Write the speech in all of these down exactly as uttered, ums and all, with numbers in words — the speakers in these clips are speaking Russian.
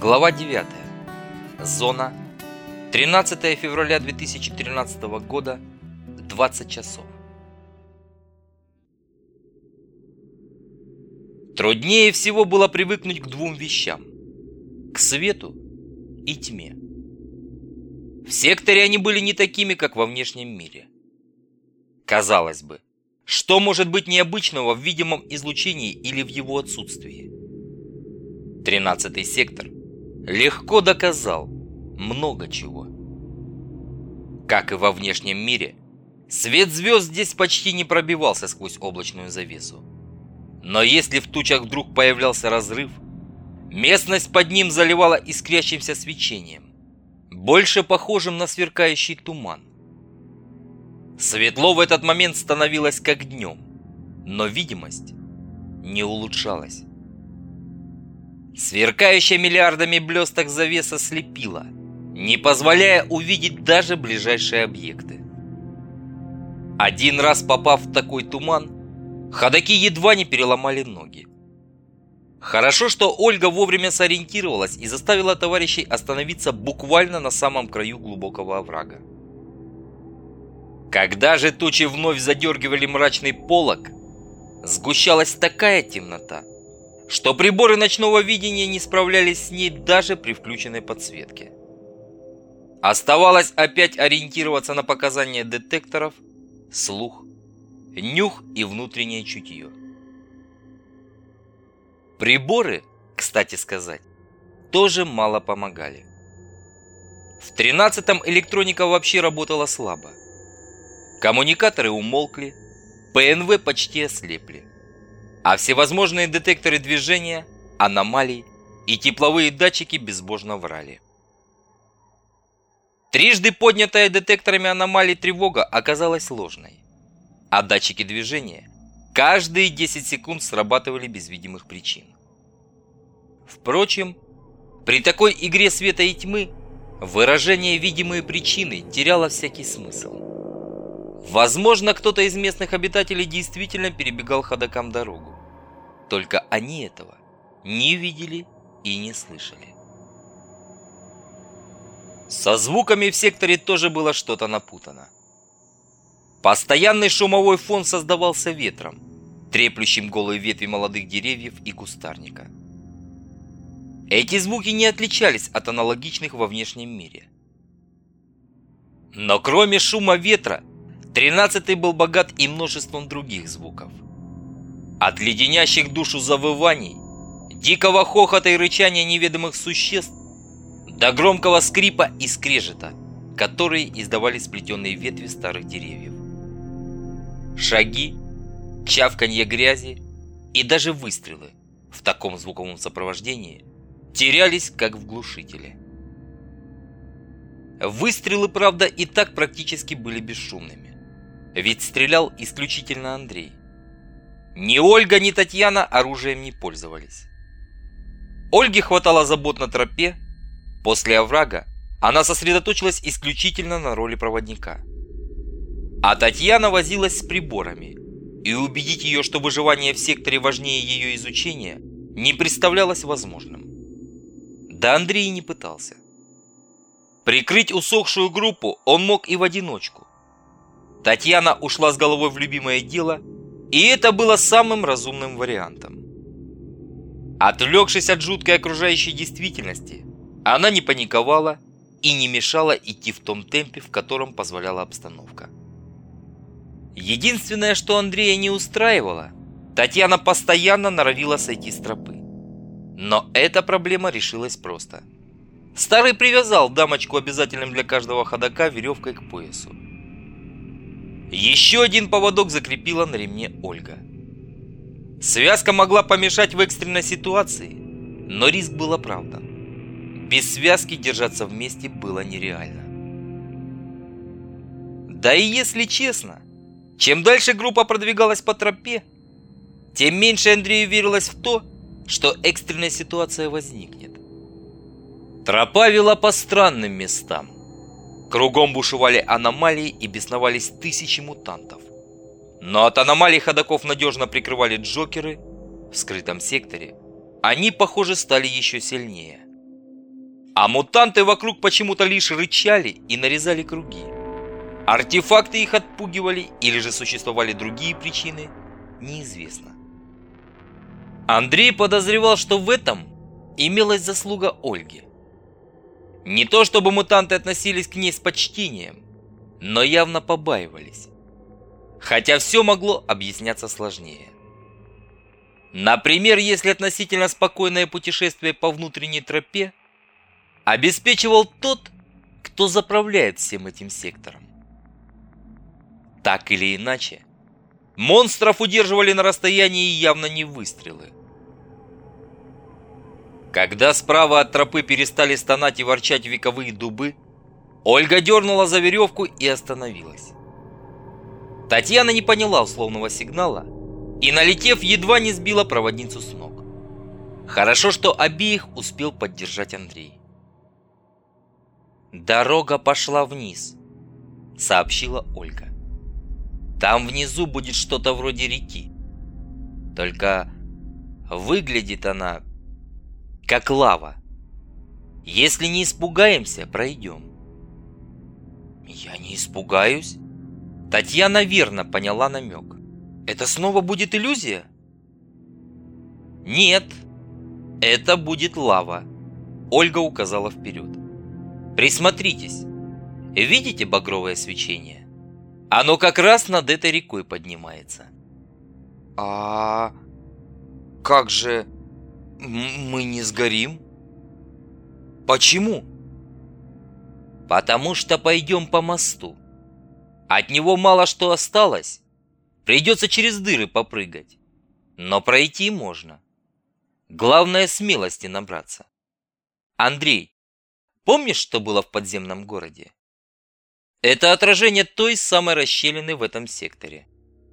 Глава девятая. Зона. тринадцатое февраля две тысячи тринадцатого года. двадцать часов. Труднее всего было привыкнуть к двум вещам: к свету и тьме. В секторе они были не такими, как во внешнем мире. Казалось бы, что может быть необычного в видимом излучении или в его отсутствии? Тринадцатый сектор легко доказал много чего. Как и во внешнем мире, свет звезд здесь почти не пробивался сквозь облачную завесу. Но если в тучах вдруг появлялся разрыв, местность под ним заливала искрящимся свечением, больше похожим на сверкающий туман. Светло в этот момент становилось как днем, но видимость не улучшалась. Сверкающая миллиардами блесток завеса слепила, не позволяя увидеть даже ближайшие объекты. Один раз попав в такой туман, ходоки едва не переломали ноги. Хорошо, что Ольга вовремя сориентировалась и заставила товарищей остановиться буквально на самом краю глубокого оврага. Когда же тучи вновь задергивали мрачный полог, сгущалась такая темнота, что приборы ночного видения не справлялись с ней даже при включенной подсветке. Оставалось опять ориентироваться на показания детекторов, слух, нюх и внутреннее чутье. Приборы, кстати сказать, тоже мало помогали. В тринадцатом электроника вообще работала слабо. Коммуникаторы умолкли, ПНВ почти ослепли, а всевозможные детекторы движения, аномалий и тепловые датчики безбожно врали. Трижды поднятая детекторами аномалий тревога оказалась ложной, а датчики движения каждые десять секунд срабатывали без видимых причин. Впрочем, при такой игре света и тьмы выражение «видимые причины» теряло всякий смысл. Возможно, кто-то из местных обитателей действительно перебегал ходокам дорогу. Только они этого не видели и не слышали. Со звуками в секторе тоже было что-то напутано. Постоянный шумовой фон создавался ветром, треплющим голые ветви молодых деревьев и кустарника. Эти звуки не отличались от аналогичных во внешнем мире. Но кроме шума ветра, тринадцатый был богат и множеством других звуков. От леденящих душу завываний, дикого хохота и рычания неведомых существ, до громкого скрипа и скрежета, которые издавали сплетенные ветви старых деревьев. Шаги, чавканье грязи и даже выстрелы в таком звуковом сопровождении терялись, как в глушителе. Выстрелы, правда, и так практически были бесшумными, ведь стрелял исключительно Андрей. Ни Ольга, ни Татьяна оружием не пользовались. Ольге хватало забот на тропе, после оврага она сосредоточилась исключительно на роли проводника. А Татьяна возилась с приборами, и убедить ее, что выживание в секторе важнее ее изучения, не представлялось возможным. Да Андрей и не пытался. Прикрыть усохшую группу он мог и в одиночку. Татьяна ушла с головой в любимое дело, и это было самым разумным вариантом. Отвлекшись от жуткой окружающей действительности, она не паниковала и не мешала идти в том темпе, в котором позволяла обстановка. Единственное, что Андрея не устраивало, Татьяна постоянно норовила сойти с тропы. Но эта проблема решилась просто. Старый привязал дамочку обязательным для каждого ходока веревкой к поясу. Еще один поводок закрепила на ремне Ольга. Связка могла помешать в экстренной ситуации, но риск был оправдан. Без связки держаться вместе было нереально. Да и если честно, чем дальше группа продвигалась по тропе, тем меньше Андрею верилось в то, что экстренная ситуация возникнет. Тропа вела по странным местам. Кругом бушевали аномалии и бесновались тысячи мутантов. Но от аномалий ходоков надежно прикрывали джокеры. В скрытом секторе они, похоже, стали еще сильнее. А мутанты вокруг почему-то лишь рычали и нарезали круги. Артефакты их отпугивали или же существовали другие причины, неизвестно. Андрей подозревал, что в этом имелась заслуга Ольги. Не то чтобы мутанты относились к ней с почтением, но явно побаивались. Хотя все могло объясняться сложнее. Например, если относительно спокойное путешествие по внутренней тропе обеспечивал тот, кто заправляет всем этим сектором. Так или иначе, монстров удерживали на расстоянии явно не выстрелы. Когда справа от тропы перестали стонать и ворчать вековые дубы, Ольга дернула за веревку и остановилась. Татьяна не поняла условного сигнала и, налетев, едва не сбила проводницу с ног. Хорошо, что обеих успел поддержать Андрей. «Дорога пошла вниз», — сообщила Ольга. «Там внизу будет что-то вроде реки. Только выглядит она как лава. Если не испугаемся, пройдем». «Я не испугаюсь?» Татьяна верно поняла намек. «Это снова будет иллюзия?» «Нет, это будет лава», — Ольга указала вперед. «Присмотритесь. Видите багровое свечение? Оно как раз над этой рекой поднимается». «А как же мы не сгорим? Почему?» «Потому что пойдем по мосту. От него мало что осталось. Придется через дыры попрыгать. Но пройти можно. Главное, смелости набраться. Андрей, помнишь, что было в подземном городе? Это отражение той самой расщелины в этом секторе.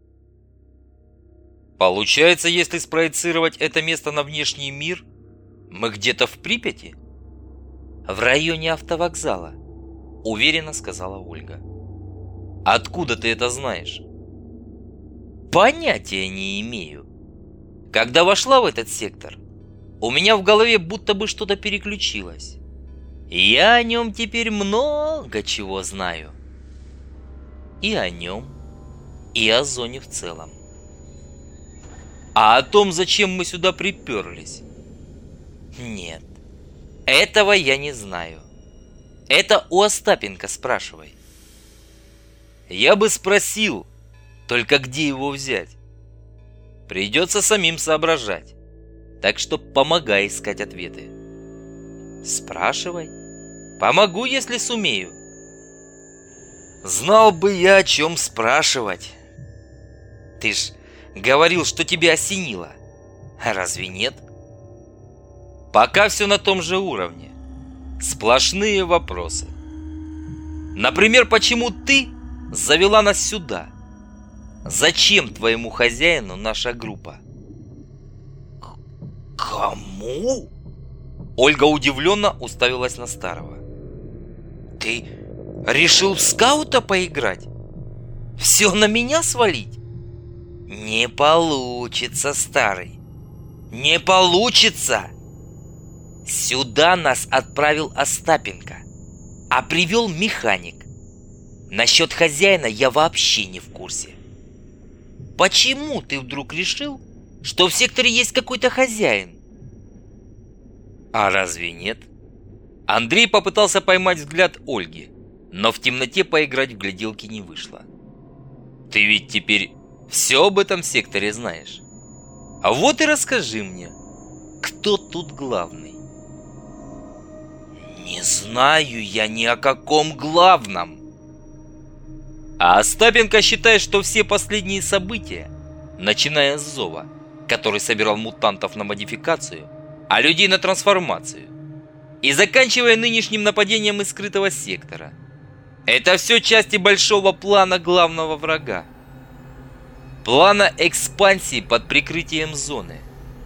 Получается, если спроецировать это место на внешний мир, мы где-то в Припяти? В районе автовокзала, уверенно сказала Ольга. Откуда ты это знаешь? Понятия не имею. Когда вошла в этот сектор, у меня в голове будто бы что-то переключилось. Я о нем теперь много чего знаю. И о нем, и о зоне в целом. А о том, зачем мы сюда приперлись? Нет, этого я не знаю. Это у Остапенко спрашивай. Я бы спросил, только где его взять? Придется самим соображать. Так что помогай искать ответы. Спрашивай. Помогу, если сумею. Знал бы я, о чем спрашивать. Ты ж говорил, что тебя осенило. А разве нет? Пока все на том же уровне. Сплошные вопросы. Например, почему ты завела нас сюда? Зачем твоему хозяину наша группа? Кому? Ольга удивленно уставилась на старого. Ты решил в скаута поиграть? Все на меня свалить? Не получится, старый. Не получится. Сюда нас отправил Остапенко, а привел механик. Насчет хозяина я вообще не в курсе. Почему ты вдруг решил, что в секторе есть какой-то хозяин? А разве нет? Андрей попытался поймать взгляд Ольги, но в темноте поиграть в гляделки не вышло. Ты ведь теперь все об этом секторе знаешь. А вот и расскажи мне, кто тут главный? Не знаю я ни о каком главном. А Остапенко считает, что все последние события, начиная с зова, который собирал мутантов на модификацию, а людей на трансформацию, и заканчивая нынешним нападением из скрытого сектора, это все части большого плана главного врага. Плана экспансии под прикрытием зоны.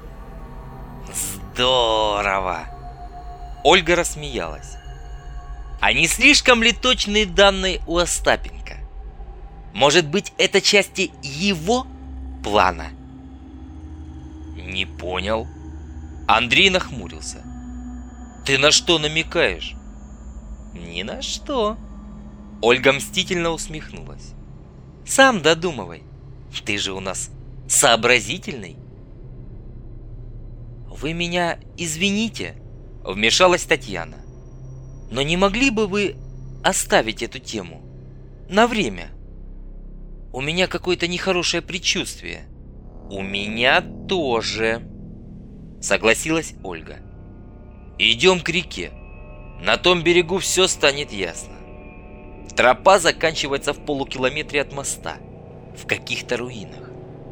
Здорово! Ольга рассмеялась. А не слишком ли точные данные у Остапенко? Может быть, это части его плана? Не понял. Андрей нахмурился. Ты на что намекаешь? Ни на что. Ольга мстительно усмехнулась. Сам додумывай. Ты же у нас сообразительный. Вы меня извините, вмешалась Татьяна. Но не могли бы вы оставить эту тему на время? У меня какое-то нехорошее предчувствие. У меня тоже, согласилась Ольга. Идем к реке. На том берегу все станет ясно. Тропа заканчивается в полукилометре от моста, в каких-то руинах.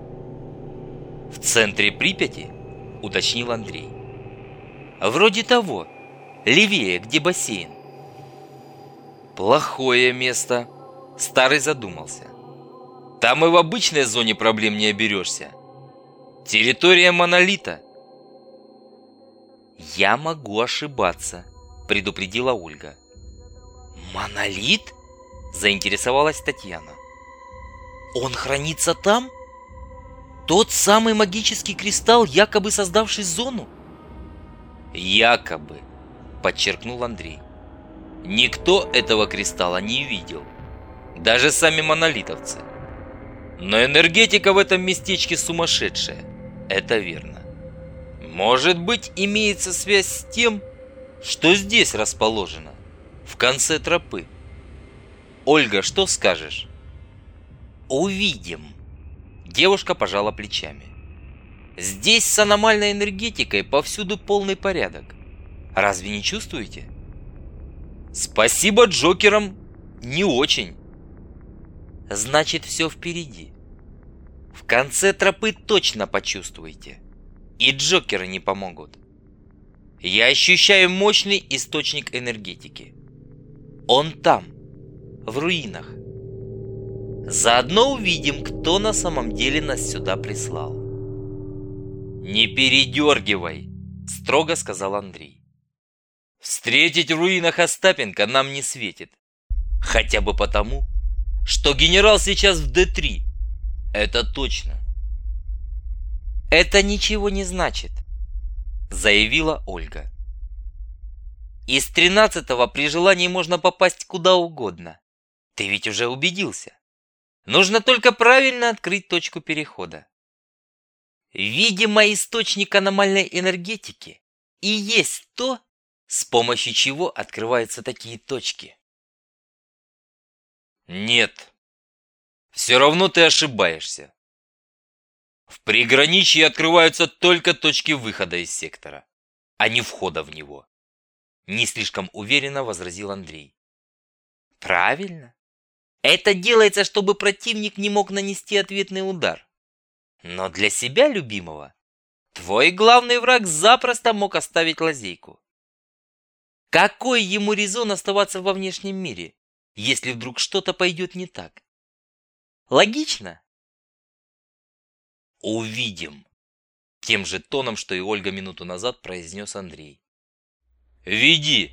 В центре Припяти, уточнил Андрей. Вроде того, левее, где бассейн. Плохое место, Старый задумался. Там и в обычной зоне проблем не оберешься. Территория монолита. Я могу ошибаться, предупредила Ольга. Монолит? Заинтересовалась Татьяна. Он хранится там? Тот самый магический кристалл, якобы создавший зону? Якобы, подчеркнул Андрей. Никто этого кристалла не видел. Даже сами монолитовцы. Но энергетика в этом местечке сумасшедшая. Это верно. Может быть, имеется связь с тем, что здесь расположено, в конце тропы. Ольга, что скажешь? Увидим. Девушка пожала плечами. Здесь с аномальной энергетикой повсюду полный порядок. Разве не чувствуете? Спасибо Джокерам, не очень. Значит, все впереди. В конце тропы точно почувствуете. И Джокеры не помогут. Я ощущаю мощный источник энергетики. Он там, в руинах. Заодно увидим, кто на самом деле нас сюда прислал. Не передергивай, строго сказал Андрей. Встретить в руинах Остапенко нам не светит. Хотя бы потому, что генерал сейчас в Дэ три. Это точно. Это ничего не значит, заявила Ольга. Из тринадцатого при желании можно попасть куда угодно. Ты ведь уже убедился. Нужно только правильно открыть точку перехода. Видимо, источник аномальной энергетики и есть то, с помощью чего открываются такие точки. Нет. Все равно ты ошибаешься. В приграничье открываются только точки выхода из сектора, а не входа в него. Не слишком уверенно возразил Андрей. Правильно. Это делается, чтобы противник не мог нанести ответный удар. Но для себя любимого твой главный враг запросто мог оставить лазейку. Какой ему резон оставаться во внешнем мире, если вдруг что-то пойдет не так? Логично? Увидим. Тем же тоном, что и Ольга минуту назад произнес Андрей. Веди.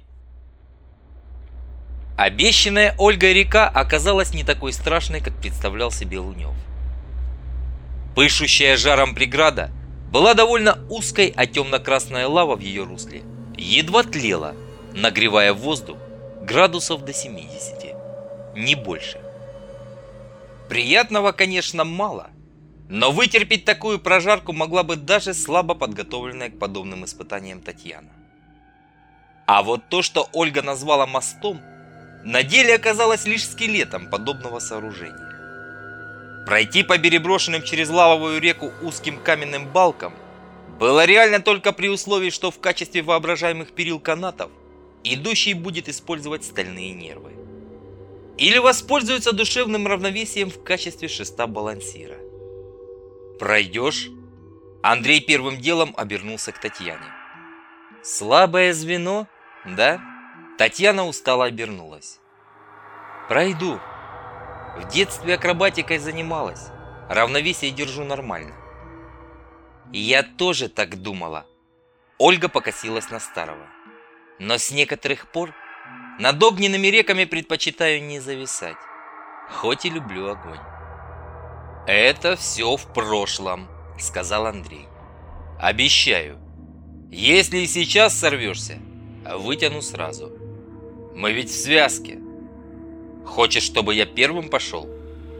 Обещанная Ольгой река оказалась не такой страшной, как представлял себе Лунев. Пышущая жаром преграда была довольно узкой, а темно-красная лава в ее русле едва тлела, нагревая воздух градусов до семидесяти, не больше. Приятного, конечно, мало, но вытерпеть такую прожарку могла бы даже слабо подготовленная к подобным испытаниям Татьяна. А вот то, что Ольга назвала мостом, на деле оказалось лишь скелетом подобного сооружения. Пройти по переброшенным через лавовую реку узким каменным балкам было реально только при условии, что в качестве воображаемых перил канатов идущий будет использовать стальные нервы. Или воспользуется душевным равновесием в качестве шеста балансира. «Пройдешь?» Андрей первым делом обернулся к Татьяне. «Слабое звено, да?» Татьяна устало обернулась. «Пройду. В детстве акробатикой занималась. Равновесие держу нормально». «Я тоже так думала». Ольга покосилась на Старого. «Но с некоторых пор над огненными реками предпочитаю не зависать. Хоть и люблю огонь». «Это все в прошлом», — сказал Андрей. «Обещаю, если и сейчас сорвешься, Вытяну сразу. Мы ведь в связке. Хочешь, чтобы я первым пошел?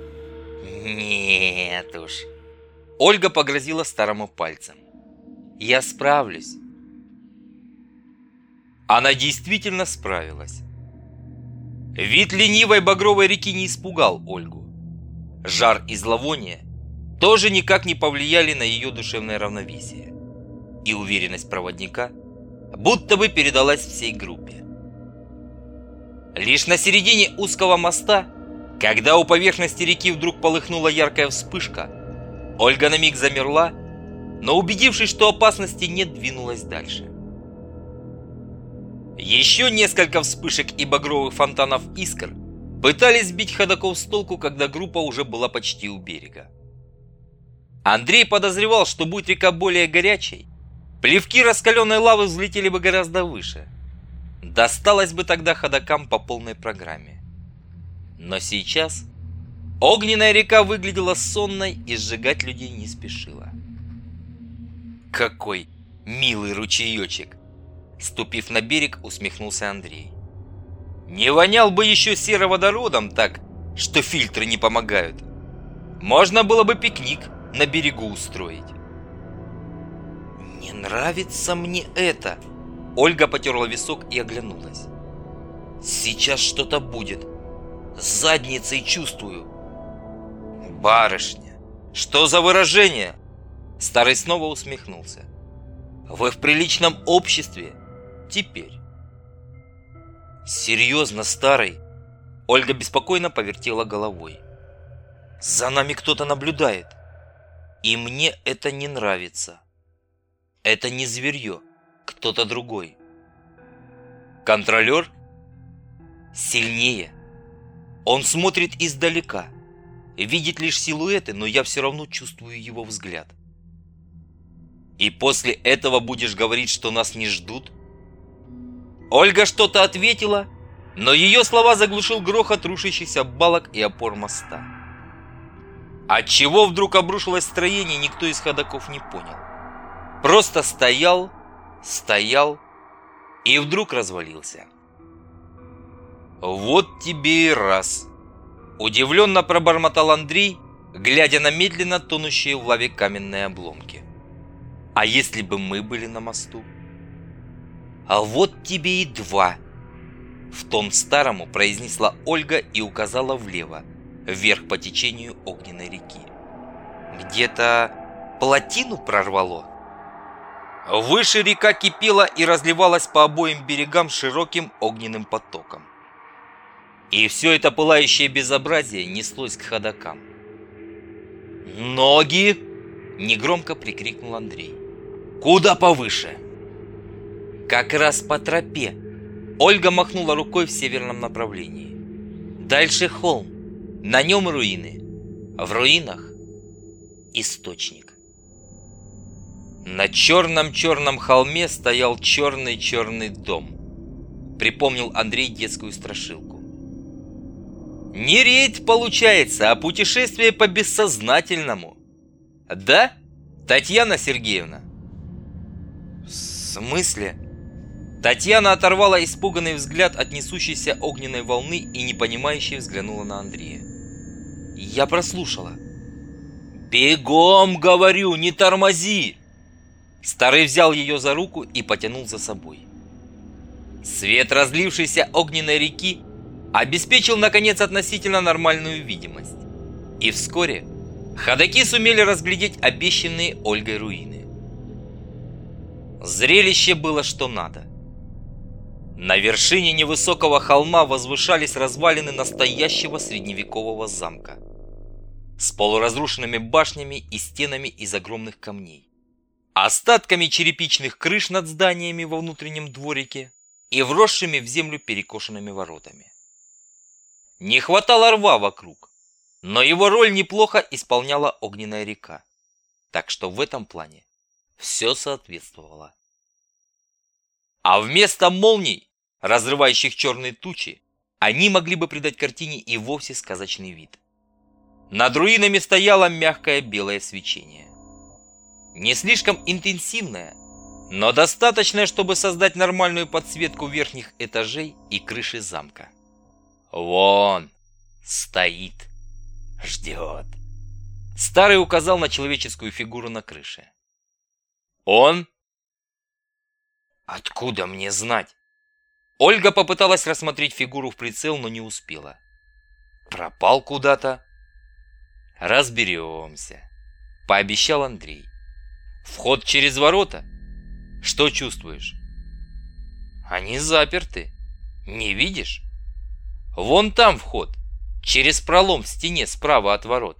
Нет уж. Ольга погрозила старому пальцем. Я справлюсь. Она действительно справилась. Вид ленивой багровой реки не испугал Ольгу. Жар и зловоние тоже никак не повлияли на ее душевное равновесие. И уверенность проводника будто бы передалась всей группе. Лишь на середине узкого моста, когда у поверхности реки вдруг полыхнула яркая вспышка, Ольга на миг замерла, но, убедившись, что опасности нет, двинулась дальше. Еще несколько вспышек и багровых фонтанов искр пытались сбить ходоков с толку, когда группа уже была почти у берега. Андрей подозревал, что будь река более горячей, плевки раскаленной лавы взлетели бы гораздо выше. Досталось бы тогда ходокам по полной программе. Но сейчас огненная река выглядела сонной и сжигать людей не спешила. Какой милый ручеечек! Ступив на берег, усмехнулся Андрей. Не вонял бы еще сероводородом так, что фильтры не помогают. Можно было бы пикник на берегу устроить. Не нравится мне это. Ольга потерла висок и оглянулась. Сейчас что-то будет. С задницей чувствую. Барышня, что за выражение? Старый снова усмехнулся. Вы в приличном обществе теперь. Серьезно, старый? Ольга беспокойно повертела головой. За нами кто-то наблюдает. И мне это не нравится. Это не зверье, кто-то другой. Контролер? Сильнее. Он смотрит издалека. Видит лишь силуэты, но я все равно чувствую его взгляд. И после этого будешь говорить, что нас не ждут? Ольга что-то ответила, но ее слова заглушил грохот рушащихся балок и опор моста. Отчего вдруг обрушилось строение, никто из ходоков не понял. Просто стоял, стоял и вдруг развалился. Вот тебе и раз. Удивленно пробормотал Андрей, глядя на медленно тонущие в лаве каменные обломки. А если бы мы были на мосту? А вот тебе и два. В тон старому произнесла Ольга и указала влево, вверх по течению огненной реки. Где-то плотину прорвало. Выше река кипела и разливалась по обоим берегам широким огненным потоком. И все это пылающее безобразие неслось к ходокам. «Ноги!» – негромко прикрикнул Андрей. «Куда повыше?» «Как раз по тропе!» Ольга махнула рукой в северном направлении. «Дальше холм, на нем руины. В руинах источник». На черном-черном холме стоял черный-черный дом. Припомнил Андрей детскую страшилку. Не рейд получается, а путешествие по бессознательному. Да, Татьяна Сергеевна? В смысле? Татьяна оторвала испуганный взгляд от несущейся огненной волны и непонимающе взглянула на Андрея. Я прослушала. Бегом, говорю, не тормози! Старый взял ее за руку и потянул за собой. Свет разлившейся огненной реки обеспечил, наконец, относительно нормальную видимость. И вскоре ходоки сумели разглядеть обещанные Ольгой руины. Зрелище было что надо. На вершине невысокого холма возвышались развалины настоящего средневекового замка с полуразрушенными башнями и стенами из огромных камней, остатками черепичных крыш над зданиями во внутреннем дворике и вросшими в землю перекошенными воротами. Не хватало рва вокруг, но его роль неплохо исполняла огненная река, так что в этом плане все соответствовало. А вместо молний, разрывающих черные тучи, они могли бы придать картине и вовсе сказочный вид. Над руинами стояло мягкое белое свечение. Не слишком интенсивное, но достаточное, чтобы создать нормальную подсветку верхних этажей и крыши замка. Вон стоит, ждет. Старый указал на человеческую фигуру на крыше. Он? Откуда мне знать? Ольга попыталась рассмотреть фигуру в прицел, но не успела. Пропал куда-то. Разберемся, пообещал Андрей. Вход через ворота? Что чувствуешь? Они заперты. Не видишь? Вон там вход, через пролом в стене справа от ворот.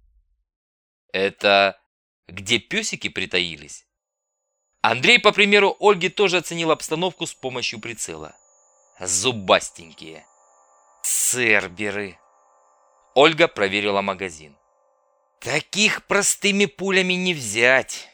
Это где песики притаились? Андрей, по примеру Ольги, тоже оценил обстановку с помощью прицела. Зубастенькие. Церберы. Ольга проверила магазин. Таких простыми пулями не взять.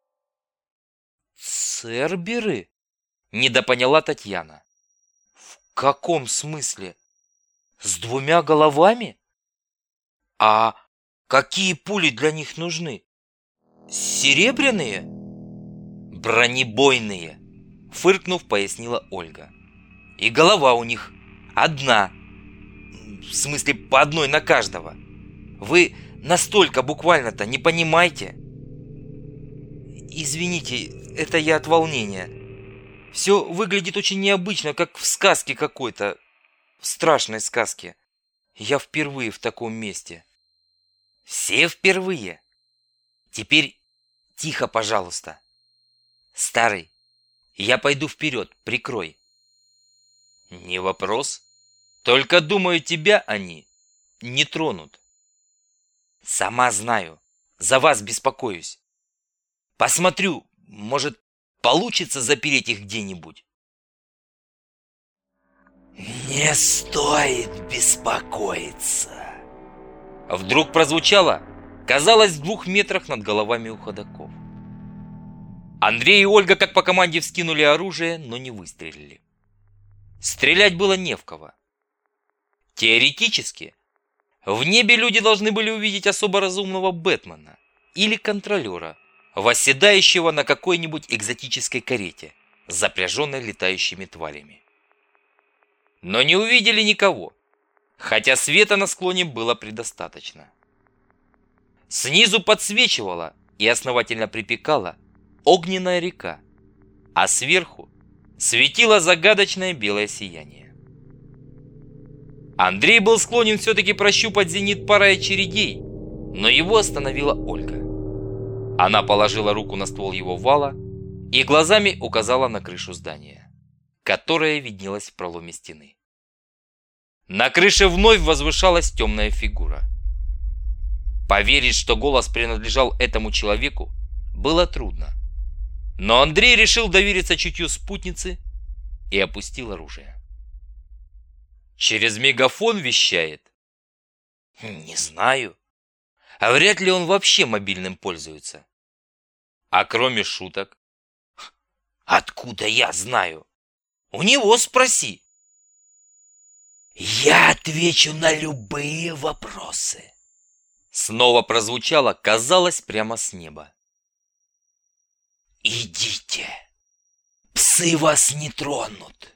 Церберы? Недопоняла Татьяна. В каком смысле? С двумя головами? А какие пули для них нужны? Серебряные? Бронебойные, фыркнув, пояснила Ольга. И голова у них одна. В смысле, по одной на каждого. Вы настолько буквально-то не понимаете? Извините, это я от волнения. Все выглядит очень необычно, как в сказке какой-то. В страшной сказке. Я впервые в таком месте. Все впервые? Теперь тихо, пожалуйста. Старый, я пойду вперед, прикрой. Не вопрос. Только, думаю, тебя они не тронут. Сама знаю, за вас беспокоюсь. Посмотрю, может, получится запереть их где-нибудь. Не стоит беспокоиться. Вдруг прозвучало, казалось, в двух метрах над головами у ходоков. Андрей и Ольга как по команде вскинули оружие, но не выстрелили. Стрелять было не в кого. Теоретически, в небе люди должны были увидеть особо разумного Бэтмена или контролера, восседающего на какой-нибудь экзотической карете, запряженной летающими тварями. Но не увидели никого, хотя света на склоне было предостаточно. Снизу подсвечивала и основательно припекала огненная река, а сверху светило загадочное белое сияние. Андрей был склонен все-таки прощупать зенит парой очередей, но его остановила Ольга. Она положила руку на ствол его вала и глазами указала на крышу здания, которая виднелась в проломе стены. На крыше вновь возвышалась темная фигура. Поверить, что голос принадлежал этому человеку, было трудно. Но Андрей решил довериться чутью спутницы и опустил оружие. Через мегафон вещает? Не знаю. А вряд ли он вообще мобильным пользуется. А кроме шуток? Откуда я знаю? У него спроси. Я отвечу на любые вопросы. Снова прозвучало, казалось, прямо с неба. Идите. Псы вас не тронут.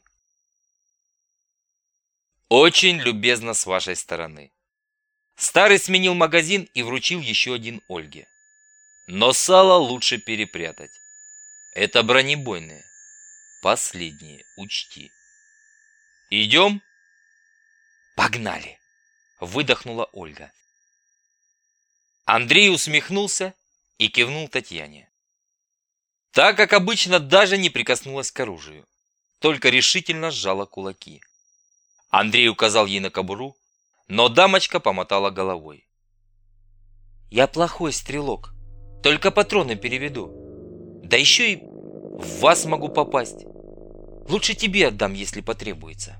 Очень любезно с вашей стороны. Старый сменил магазин и вручил еще один Ольге. Но сало лучше перепрятать. Это бронебойные. Последние, учти. Идем? Погнали, выдохнула Ольга. Андрей усмехнулся и кивнул Татьяне. Так, как обычно, даже не прикоснулась к оружию, только решительно сжала кулаки. Андрей указал ей на кобуру, но дамочка помотала головой. «Я плохой стрелок, только патроны переведу. Да еще и в вас могу попасть. Лучше тебе отдам, если потребуется».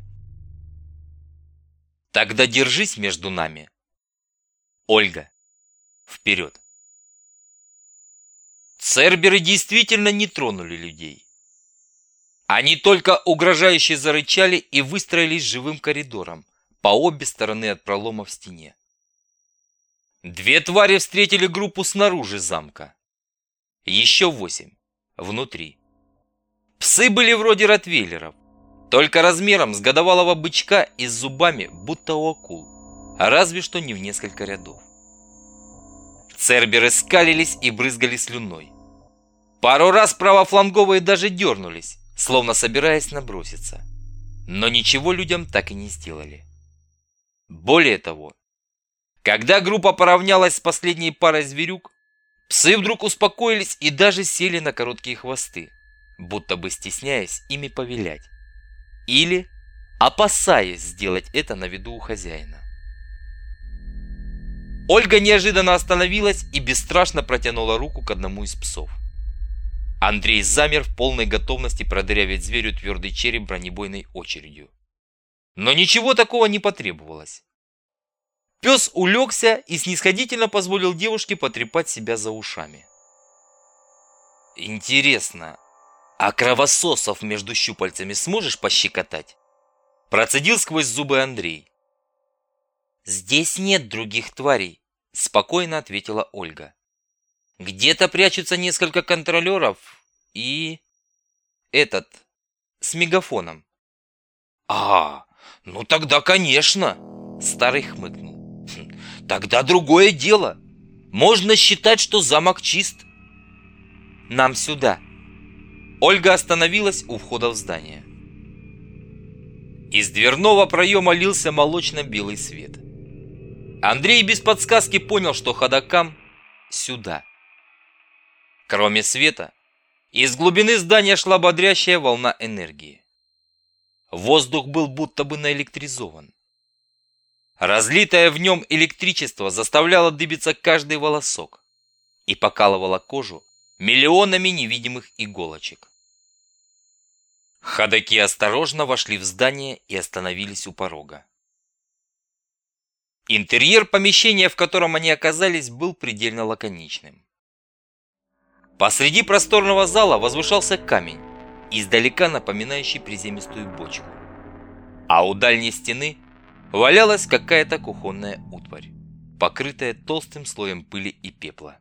«Тогда держись между нами. Ольга, вперед!» Церберы действительно не тронули людей. Они только угрожающе зарычали и выстроились живым коридором по обе стороны от пролома в стене. Две твари встретили группу снаружи замка. Еще восемь внутри. Псы были вроде ротвейлеров, только размером с годовалого бычка и с зубами, будто у акул, а разве что не в несколько рядов. Церберы скалились и брызгали слюной. Пару раз правофланговые даже дернулись, словно собираясь наброситься. Но ничего людям так и не сделали. Более того, когда группа поравнялась с последней парой зверюк, псы вдруг успокоились и даже сели на короткие хвосты, будто бы стесняясь ими повилять. Или опасаясь сделать это на виду у хозяина. Ольга неожиданно остановилась и бесстрашно протянула руку к одному из псов. Андрей замер в полной готовности продырявить зверю твердый череп бронебойной очередью. Но ничего такого не потребовалось. Пес улегся и снисходительно позволил девушке потрепать себя за ушами. «Интересно, а кровососов между щупальцами сможешь пощекотать?» Процедил сквозь зубы Андрей. «Здесь нет других тварей», — спокойно ответила Ольга. «Где-то прячутся несколько контролеров и... этот... с мегафоном». «А, ну тогда, конечно!» — старый хмыкнул. «Хм, тогда другое дело. Можно считать, что замок чист». «Нам сюда». Ольга остановилась у входа в здание. Из дверного проема лился молочно-белый свет. Андрей без подсказки понял, что ходокам сюда. Кроме света, из глубины здания шла бодрящая волна энергии. Воздух был будто бы наэлектризован. Разлитое в нем электричество заставляло дыбиться каждый волосок и покалывало кожу миллионами невидимых иголочек. Ходоки осторожно вошли в здание и остановились у порога. Интерьер помещения, в котором они оказались, был предельно лаконичным. Посреди просторного зала возвышался камень, издалека напоминающий приземистую бочку. А у дальней стены валялась какая-то кухонная утварь, покрытая толстым слоем пыли и пепла.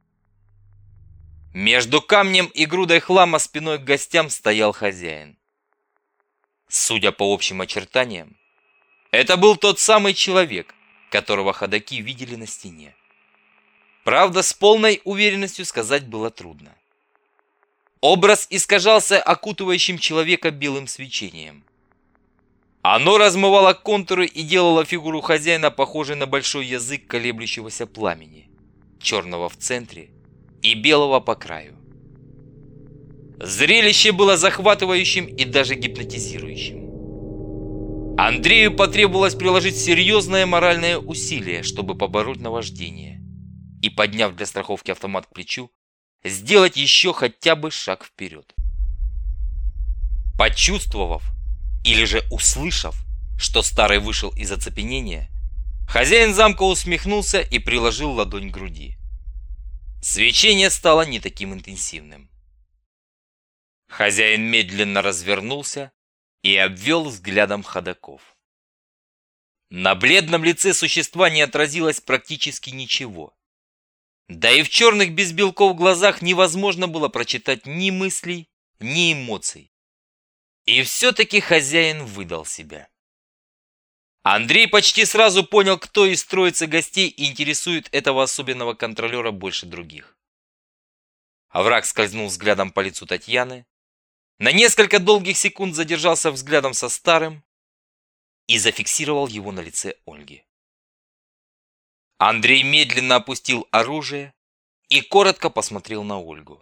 Между камнем и грудой хлама спиной к гостям стоял хозяин. Судя по общим очертаниям, это был тот самый человек, которого ходоки видели на стене. Правда, с полной уверенностью сказать было трудно. Образ искажался окутывающим человека белым свечением. Оно размывало контуры и делало фигуру хозяина похожей на большой язык колеблющегося пламени, черного в центре и белого по краю. Зрелище было захватывающим и даже гипнотизирующим. Андрею потребовалось приложить серьезное моральное усилие, чтобы побороть наваждение и, подняв для страховки автомат к плечу, сделать еще хотя бы шаг вперед. Почувствовав или же услышав, что старый вышел из оцепенения, хозяин замка усмехнулся и приложил ладонь к груди. Свечение стало не таким интенсивным. Хозяин медленно развернулся и обвел взглядом ходоков. На бледном лице существа не отразилось практически ничего. Да и в черных без белков глазах невозможно было прочитать ни мыслей, ни эмоций. И все-таки хозяин выдал себя. Андрей почти сразу понял, кто из троицы гостей интересует этого особенного контролера больше других. Враг скользнул взглядом по лицу Татьяны, на несколько долгих секунд задержался взглядом со старым и зафиксировал его на лице Ольги. Андрей медленно опустил оружие и коротко посмотрел на Ольгу.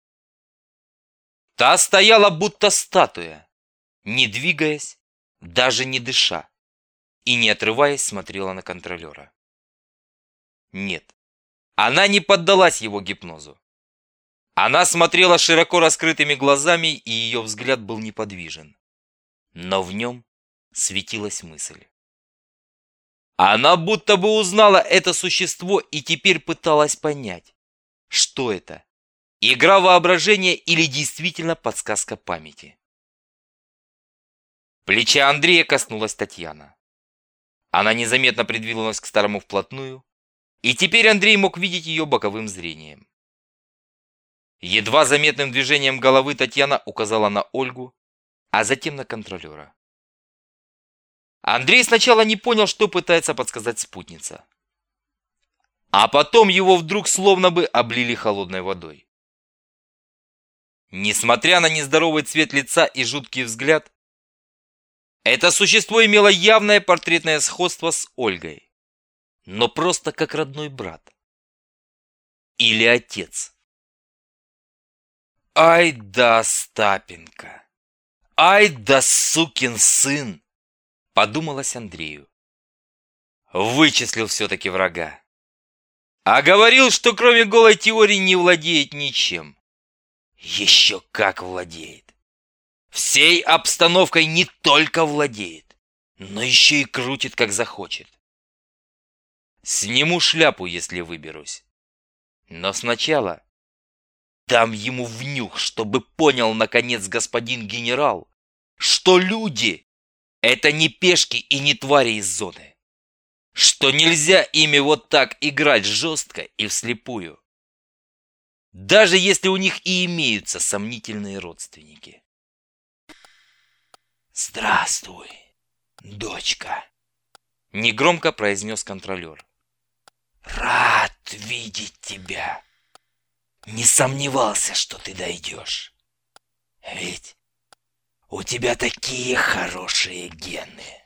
Та стояла будто статуя, не двигаясь, даже не дыша, и не отрываясь смотрела на контролера. Нет, она не поддалась его гипнозу. Она смотрела широко раскрытыми глазами, и ее взгляд был неподвижен. Но в нем светилась мысль. Она будто бы узнала это существо и теперь пыталась понять, что это – игра воображения или действительно подсказка памяти. Плеча Андрея коснулась Татьяна. Она незаметно придвинулась к старому вплотную, и теперь Андрей мог видеть ее боковым зрением. Едва заметным движением головы Татьяна указала на Ольгу, а затем на контролера. Андрей сначала не понял, что пытается подсказать спутница. А потом его вдруг словно бы облили холодной водой. Несмотря на нездоровый цвет лица и жуткий взгляд, это существо имело явное портретное сходство с Ольгой, но просто как родной брат. Или отец. Ай да Остапенко! Ай да сукин сын! Подумалось Андрею. Вычислил все-таки врага. А говорил, что кроме голой теории не владеет ничем. Еще как владеет. Всей обстановкой не только владеет, но еще и крутит, как захочет. Сниму шляпу, если выберусь. Но сначала дам ему внюх, чтобы понял, наконец, господин генерал, что люди — это не пешки и не твари из зоны. Что нельзя ими вот так играть жестко и вслепую. Даже если у них и имеются сомнительные родственники. «Здравствуй, дочка», — негромко произнес контролер. «Рад видеть тебя. Не сомневался, что ты дойдешь. Ведь у тебя такие хорошие гены».